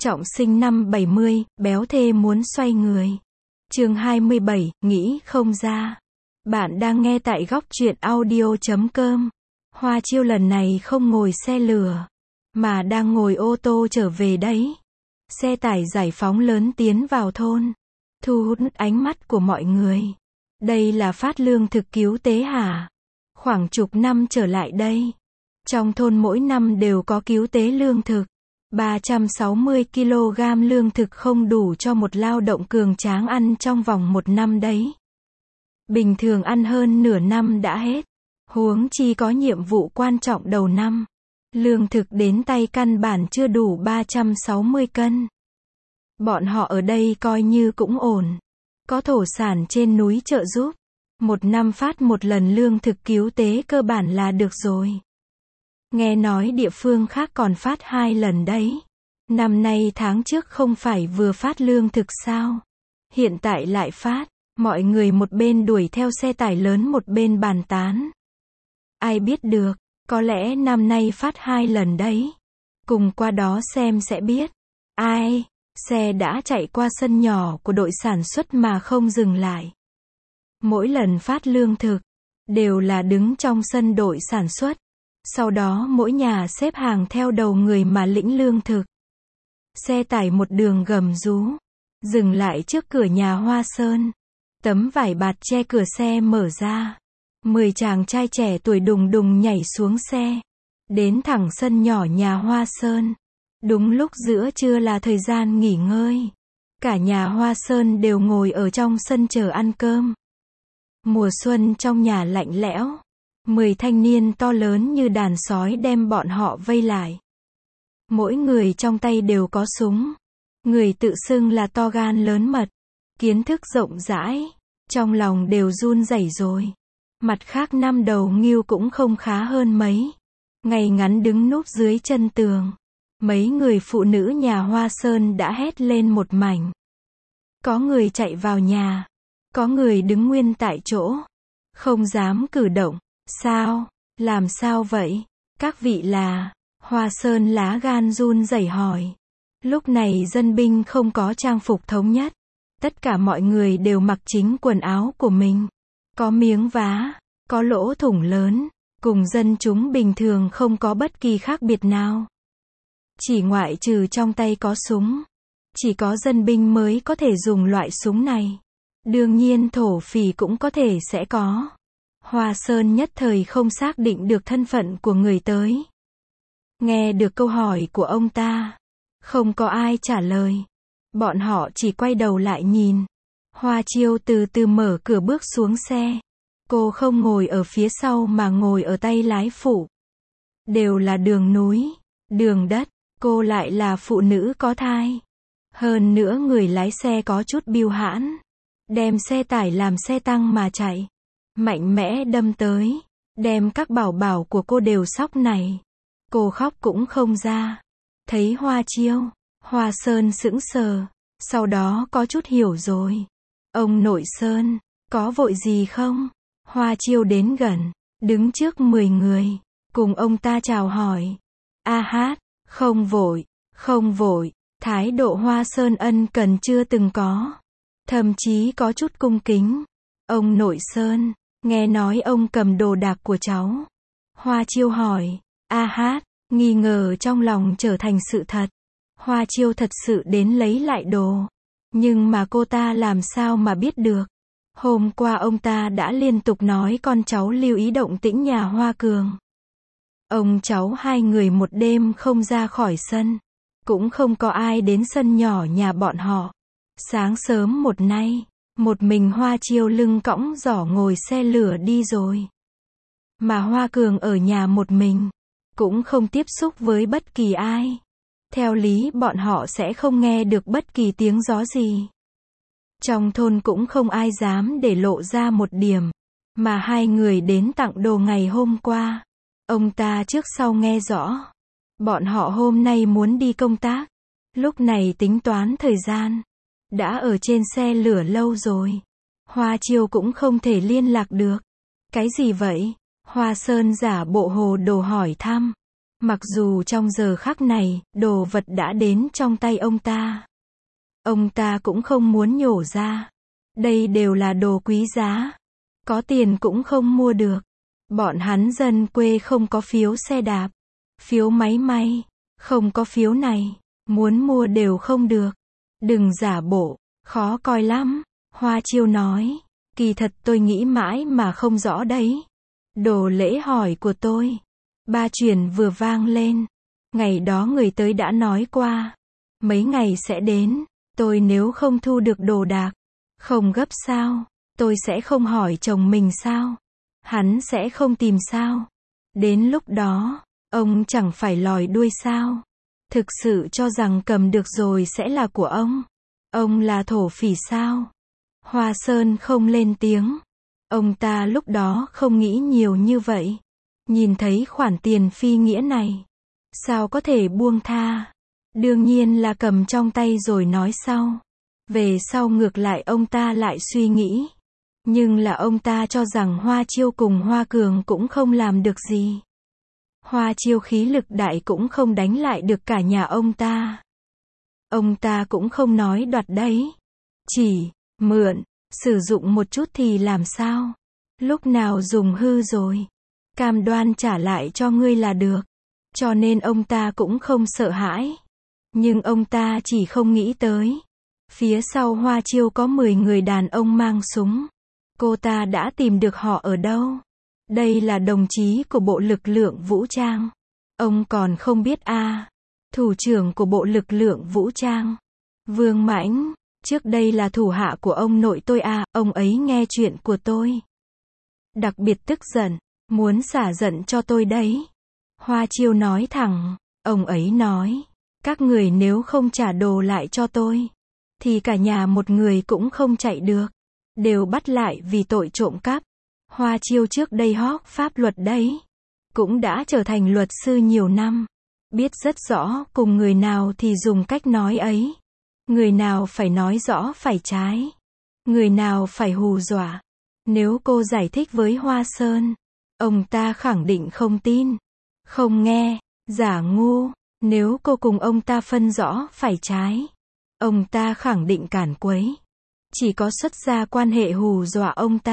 Trọng sinh năm 70, béo thê muốn xoay người. Chương 27, nghĩ không ra. Bạn đang nghe tại góc truyện audio.com. Hoa Chiêu lần này không ngồi xe lửa, mà đang ngồi ô tô trở về đấy. Xe tải giải phóng lớn tiến vào thôn, thu hút ánh mắt của mọi người. Đây là phát lương thực cứu tế hả? Khoảng chục năm trở lại đây, trong thôn mỗi năm đều có cứu tế lương thực. 360 kg lương thực không đủ cho một lao động cường tráng ăn trong vòng một năm đấy. Bình thường ăn hơn nửa năm đã hết, huống chi có nhiệm vụ quan trọng đầu năm. Lương thực đến tay căn bản chưa đủ 360 cân. Bọn họ ở đây coi như cũng ổn. Có thổ sản trên núi trợ giúp. Một năm phát một lần lương thực cứu tế cơ bản là được rồi. Nghe nói địa phương khác còn phát 2 lần đấy. Năm nay tháng trước không phải vừa phát lương thực sao? Hiện tại lại phát. Mọi người một bên đuổi theo xe tải lớn một bên bàn tán. Ai biết được, có lẽ năm nay phát 2 lần đấy. Cùng qua đó xem sẽ biết. Ai? Xe đã chạy qua sân nhỏ của đội sản xuất mà không dừng lại. Mỗi lần phát lương thực, đều là đứng trong sân đội sản xuất. Sau đó mỗi nhà xếp hàng theo đầu người mà lĩnh lương thực. Xe tải một đường gầm rú, dừng lại trước cửa nhà Hoa Sơn. Tấm vải bạt che cửa xe mở ra. 10 chàng trai trẻ tuổi đùng đùng nhảy xuống xe, đến thẳng sân nhỏ nhà Hoa Sơn. Đúng lúc giữa trưa là thời gian nghỉ ngơi. Cả nhà Hoa Sơn đều ngồi ở trong sân chờ ăn cơm. Mùa xuân trong nhà lạnh lẽo. 10 thanh niên to lớn như đàn sói đem bọn họ vây lại. Mỗi người trong tay đều có súng. Người tự xưng là to gan lớn mật, kiến thức rộng rãi, trong lòng đều run rẩy rồi. Mặt khác năm đầu Ngưu cũng không khá hơn mấy. Ngày ngắn đứng núp dưới chân tường. Mấy người phụ nữ nhà Hoa Sơn đã hét lên một mảnh. Có người chạy vào nhà, có người đứng nguyên tại chỗ, không dám cử động. Sao? Làm sao vậy? Các vị là? Hoa Sơn lá gan run rẩy hỏi. Lúc này dân binh không có trang phục thống nhất. Tất cả mọi người đều mặc chính quần áo của mình. Có miếng vá, có lỗ thủng lớn, cùng dân chúng bình thường không có bất kỳ khác biệt nào. Chỉ ngoại trừ trong tay có súng. Chỉ có dân binh mới có thể dùng loại súng này. Đương nhiên thổ phỉ cũng có thể sẽ có. Hoa Sơn nhất thời không xác định được thân phận của người tới. Nghe được câu hỏi của ông ta, không có ai trả lời. Bọn họ chỉ quay đầu lại nhìn. Hoa Chiêu từ từ mở cửa bước xuống xe. Cô không ngồi ở phía sau mà ngồi ở tay lái phụ. Đều là đường núi, đường đất, cô lại là phụ nữ có thai. Hơn nữa người lái xe có chút biêu hãn. Đem xe tải làm xe tăng mà chạy. Mạnh mẽ đâm tới. Đem các bảo bảo của cô đều sóc này. Cô khóc cũng không ra. Thấy Hoa Chiêu, Hoa Sơn sững sờ. Sau đó có chút hiểu rồi. Ông nội Sơn, có vội gì không? Hoa Chiêu đến gần, đứng trước 10 người, cùng ông ta chào hỏi. A hát, không vội, không vội. Thái độ Hoa Sơn ân cần chưa từng có. Thậm chí có chút cung kính. Ông nội Sơn, nghe nói ông cầm đồ đạc của cháu. Hoa Chiêu hỏi. A hát, nghi ngờ trong lòng trở thành sự thật. Hoa Chiêu thật sự đến lấy lại đồ. Nhưng mà cô ta làm sao mà biết được. Hôm qua ông ta đã liên tục nói con cháu lưu ý động tĩnh nhà Hoa Cường. Ông cháu 2 người một đêm không ra khỏi sân. Cũng không có ai đến sân nhỏ nhà bọn họ. Sáng sớm một nay, một mình Hoa Chiêu lưng cõng giỏ ngồi xe lửa đi rồi. Mà Hoa Cường ở nhà một mình, cũng không tiếp xúc với bất kỳ ai. Theo lý bọn họ sẽ không nghe được bất kỳ tiếng gió gì. Trong thôn cũng không ai dám để lộ ra một điểm. Mà 2 người đến tặng đồ ngày hôm qua. Ông ta trước sau nghe rõ. Bọn họ hôm nay muốn đi công tác. Lúc này tính toán thời gian. Đã ở trên xe lửa lâu rồi. Hoa Chiêu cũng không thể liên lạc được. Cái gì vậy? Hoa Sơn giả bộ hồ đồ hỏi thăm. Mặc dù trong giờ khắc này, đồ vật đã đến trong tay ông ta cũng không muốn nhổ ra. Đây đều là đồ quý giá. Có tiền cũng không mua được. Bọn hắn dân quê không có phiếu xe đạp, phiếu máy may, không có phiếu này, muốn mua đều không được. Đừng giả bộ, khó coi lắm. Hoa Chiêu nói, kỳ thật tôi nghĩ mãi mà không rõ đấy. Đồ lễ hỏi của tôi. Ba chuyền vừa vang lên. Ngày đó người tới đã nói qua. Mấy ngày sẽ đến. Tôi nếu không thu được đồ đạc, không gấp sao? Tôi sẽ không hỏi chồng mình sao? Hắn sẽ không tìm sao? Đến lúc đó, ông chẳng phải lòi đuôi sao? Thực sự cho rằng cầm được rồi sẽ là của ông? Ông là thổ phỉ sao? Hoa Sơn không lên tiếng. Ông ta lúc đó không nghĩ nhiều như vậy. Nhìn thấy khoản tiền phi nghĩa này, sao có thể buông tha? Đương nhiên là cầm trong tay rồi nói sau. Về sau ngược lại ông ta lại suy nghĩ. Nhưng là ông ta cho rằng Hoa Chiêu cùng Hoa Cường cũng không làm được gì. Hoa Chiêu khí lực đại cũng không đánh lại được cả nhà ông ta. Ông ta cũng không nói đoạt đấy. Chỉ, mượn, sử dụng một chút thì làm sao? Lúc nào dùng hư rồi, cam đoan trả lại cho ngươi là được. Cho nên ông ta cũng không sợ hãi. Nhưng ông ta chỉ không nghĩ tới. Phía sau Hoa Chiêu có 10 người đàn ông mang súng. Cô ta đã tìm được họ ở đâu? Đây là đồng chí của Bộ Lực lượng Vũ trang. Ông còn không biết à? Thủ trưởng của Bộ Lực lượng Vũ trang, Vương Mãnh, trước đây là thủ hạ của ông nội tôi à, ông ấy nghe chuyện của tôi. Đặc biệt tức giận, muốn xả giận cho tôi đấy. Hoa Chiêu nói thẳng, ông ấy nói, các người nếu không trả đồ lại cho tôi, thì cả nhà một người cũng không chạy được. Đều bắt lại vì tội trộm cắp. Hoa Chiêu trước đây học pháp luật đấy. Cũng đã trở thành luật sư nhiều năm. Biết rất rõ cùng người nào thì dùng cách nói ấy. Người nào phải nói rõ phải trái. Người nào phải hù dọa. Nếu cô giải thích với Hoa Sơn, ông ta khẳng định không tin. Không nghe, giả ngu. Nếu cô cùng ông ta phân rõ phải trái, ông ta khẳng định cản quấy. Chỉ có xuất ra quan hệ hù dọa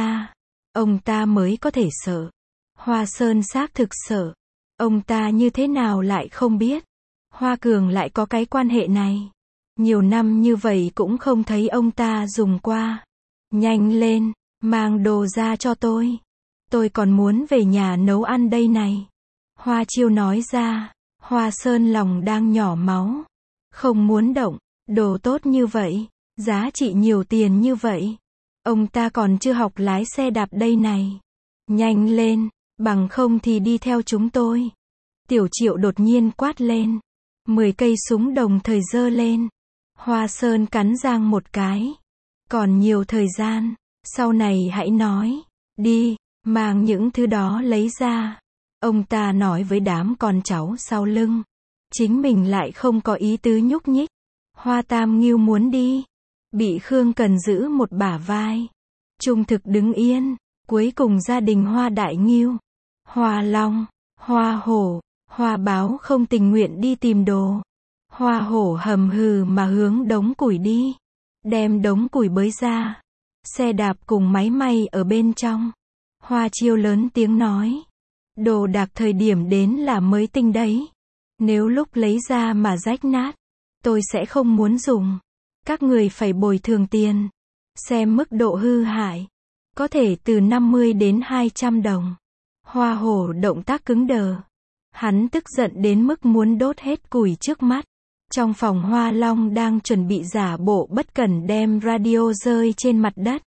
ông ta mới có thể sợ. Hoa Sơn xác thực sợ. Ông ta như thế nào lại không biết. Hoa Cường lại có cái quan hệ này. Nhiều năm như vậy cũng không thấy ông ta dùng qua. Nhanh lên, mang đồ ra cho tôi. Tôi còn muốn về nhà nấu ăn đây này. Hoa Chiêu nói ra. Hoa Sơn lòng đang nhỏ máu. Không muốn động, đồ tốt như vậy. Giá trị nhiều tiền như vậy. Ông ta còn chưa học lái xe đạp đây này. Nhanh lên, bằng không thì đi theo chúng tôi. Tiểu Triệu đột nhiên quát lên. 10 cây súng đồng thời giơ lên. Hoa Sơn cắn răng một cái. Còn nhiều thời gian, sau này hãy nói. Đi, mang những thứ đó lấy ra. Ông ta nói với đám con cháu sau lưng. Chính mình lại không có ý tứ nhúc nhích. Hoa Tam Ngưu muốn đi. Bị Khương Cần giữ một bả vai. Trung thực đứng yên. Cuối cùng gia đình Hoa Đại Ngưu, Hoa Long, Hoa Hổ, Hoa Báo không tình nguyện đi tìm đồ. Hoa Hổ hầm hừ mà hướng đống củi đi. Đem đống củi bới ra. Xe đạp cùng máy may ở bên trong. Hoa Chiêu lớn tiếng nói. Đồ đạc thời điểm đến là mới tinh đấy. Nếu lúc lấy ra mà rách nát, tôi sẽ không muốn dùng. Các người phải bồi thường tiền. Xem mức độ hư hại. Có thể từ 50 đến 200 đồng. Hoa Hổ động tác cứng đờ. Hắn tức giận đến mức muốn đốt hết củi trước mắt. Trong phòng Hoa Long đang chuẩn bị giả bộ bất cẩn đem radio rơi trên mặt đất.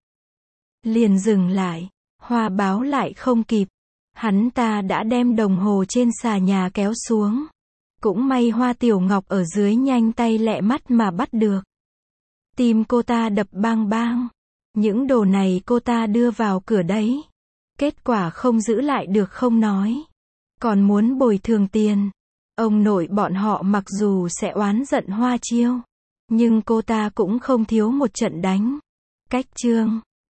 Liền dừng lại. Hoa Báo lại không kịp. Hắn ta đã đem đồng hồ trên xà nhà kéo xuống. Cũng may Hoa Tiểu Ngọc ở dưới nhanh tay lẹ mắt mà bắt được. Tim cô ta đập bang bang. Những đồ này cô ta đưa vào cửa đấy. Kết quả không giữ lại được không nói. Còn muốn bồi thường tiền. Ông nội bọn họ mặc dù sẽ oán giận Hoa Chiêu. Nhưng cô ta cũng không thiếu một trận đánh. Cách chương